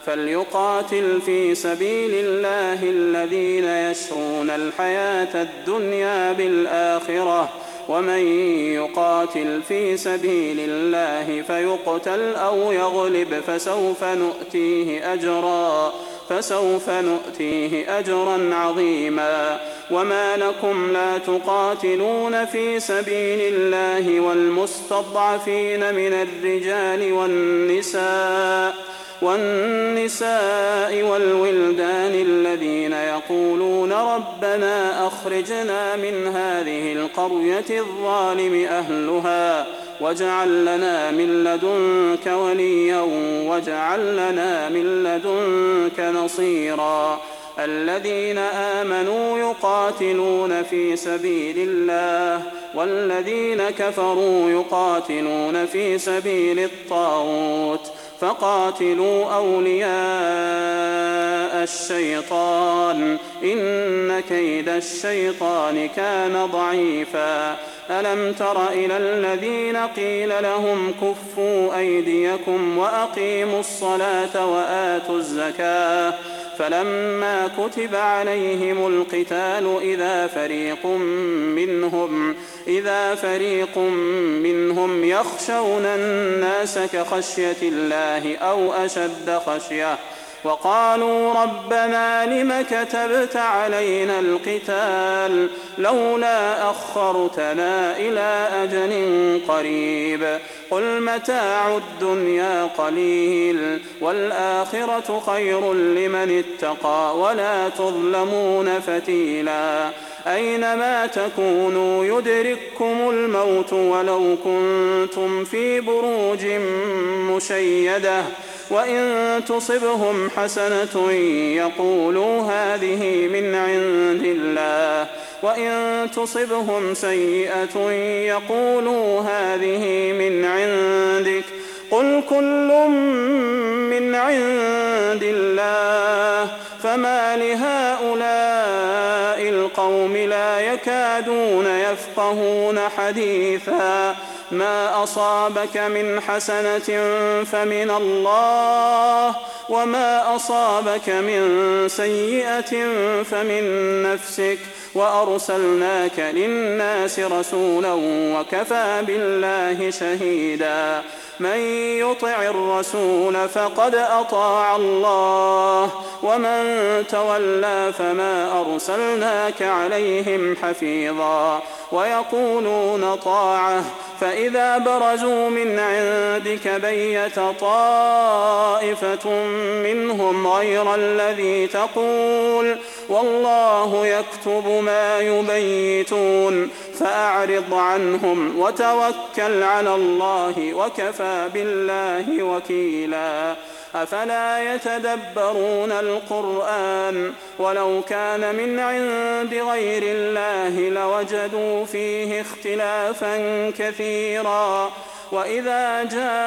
فليقاتل في سبيل الله الذين يشرون الحياة الدنيا بالآخرة، ومن يقاتل في سبيل الله فيقتل أو يغلب فسوف نؤتيه أجرا عظيما. وما لكم لا تقاتلون في سبيل الله والمستضعفين من الرجال والنساء والولدان الذين يقولون ربنا أخرجنا من هذه القرية الظالم أهلها واجعل لنا من لدنك وليا واجعل لنا من لدنك نصيرا. الذين آمنوا يقاتلون في سبيل الله والذين كفروا يقاتلون في سبيل الطاغوت فقاتلوا أولياء الشيطان إن كيد الشيطان كان ضعيفا. ألم تر إلى الذين قيل لهم كفوا أيديكم وأقيموا الصلاة وآتوا الزكاة فلما كتب عليهم القتال إذا فريق منهم يخشون الناس كخشية الله أو أشد خشية وقالوا ربنا لم كتبت علينا القتال لولا أخرتنا إلى أجل قريب قل متاع الدنيا قليل والآخرة خير لمن اتقى ولا تظلمون فتيلا. أينما تكونوا يدرككم الموت ولو كنتم في بروج مشيدة وإن تصبهم حسنة يقولوا هذه من عند الله وإن تصبهم سيئة يقولوا هذه من عندك قل كل من عند الله فما لهؤلاء القوم لا يكادون يفقهون حديثا. ما أصابك من حسنة فمن الله وما أصابك من سيئة فمن نفسك وأرسلناك للناس رسولا وكفى بالله شهيدا. من يطع الرسول فقد أطاع الله ومن تولى فما أرسلناك عليهم حفيظا. ويقولون طاعة فإذا برزوا من عندك بيت طائفة منهم غير الذي تقول والله يكتب ما يبيتون فأعرض عنهم وتوكل على الله وكفى بالله وكيلا. أفلا يتدبرون القرآن ولو كان من عند غير الله لوجدوا فيه اختلافا كثيرا. وإذا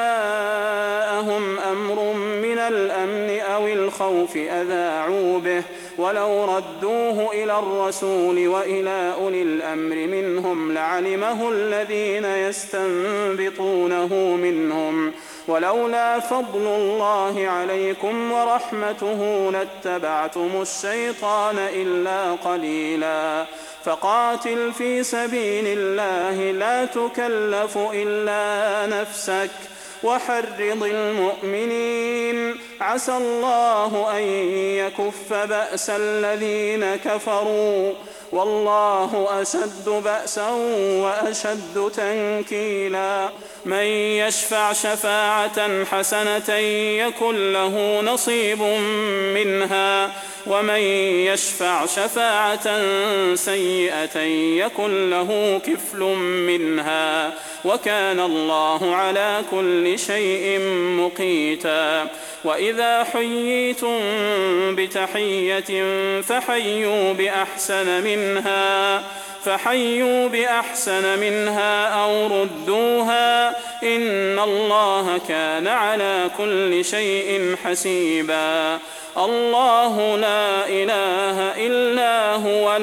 جاءهم أمر من الأمن أو الخوف أذاعوا به ولو ردوه إلى الرسول وإلى أولي الأمر منهم لعلمه الذين يستنبطونه منهم ولولا فضل الله عليكم ورحمته لاتبعتم الشيطان إلا قليلا. فقاتل في سبيل الله لا تكلف إلا نفسك وحرض المؤمنين عسى الله أن يكف بأس الذين كفروا والله أشد بأسا وأشد تنكيلا. من يشفع شفاعة حسنة يكن له نصيب منها ومن يشفع شفاعة سيئة يكن له كفل منها وكان الله على كل شيء مقيتا. وإذا حييتم بتحية فحيوا بأحسن منها أو ردوها إن الله كان على كل شيء حسيبا. الله لا إله إلا هو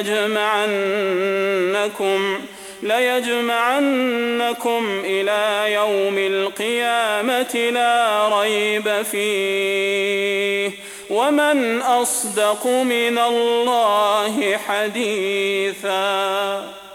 ليجمعنكم إلى يوم القيامة لا ريب فيه. ومن أصدق من الله حديثا.